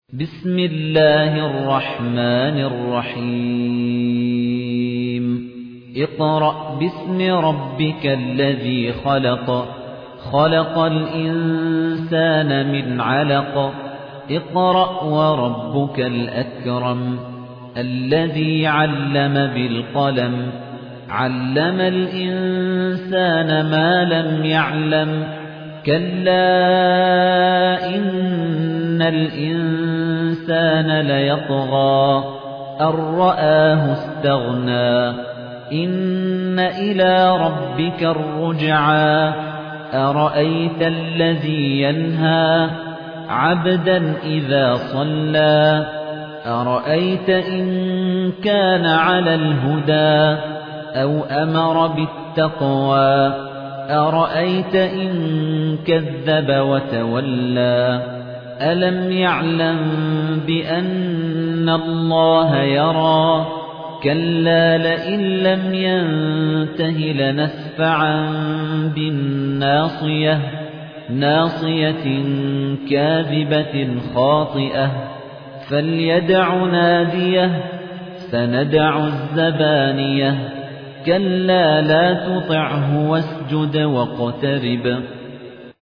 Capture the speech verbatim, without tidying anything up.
بسم الله الرحمن الرحيم اقرأ باسم ربك الذي خلق خلق الإنسان من علق اقرأ وربك الأكرم الذي علم بالقلم علم الإنسان ما لم يعلم كلا إن الإنسان ليطغى أن رآه استغنى إن إلى ربك الرجعى أرأيت الذي ينهى عبدا إذا صلى أرأيت إن كان على الهدى أو أمر بالتقوى أرأيت إن كذب وتولى ألم يعلم بأن الله يرى كلا لئن لم ينته لنسفعا بالناصية ناصية كاذبة خاطئة فليدع ناديه سندع الزبانية كلا لا تطعه واسجد واقترب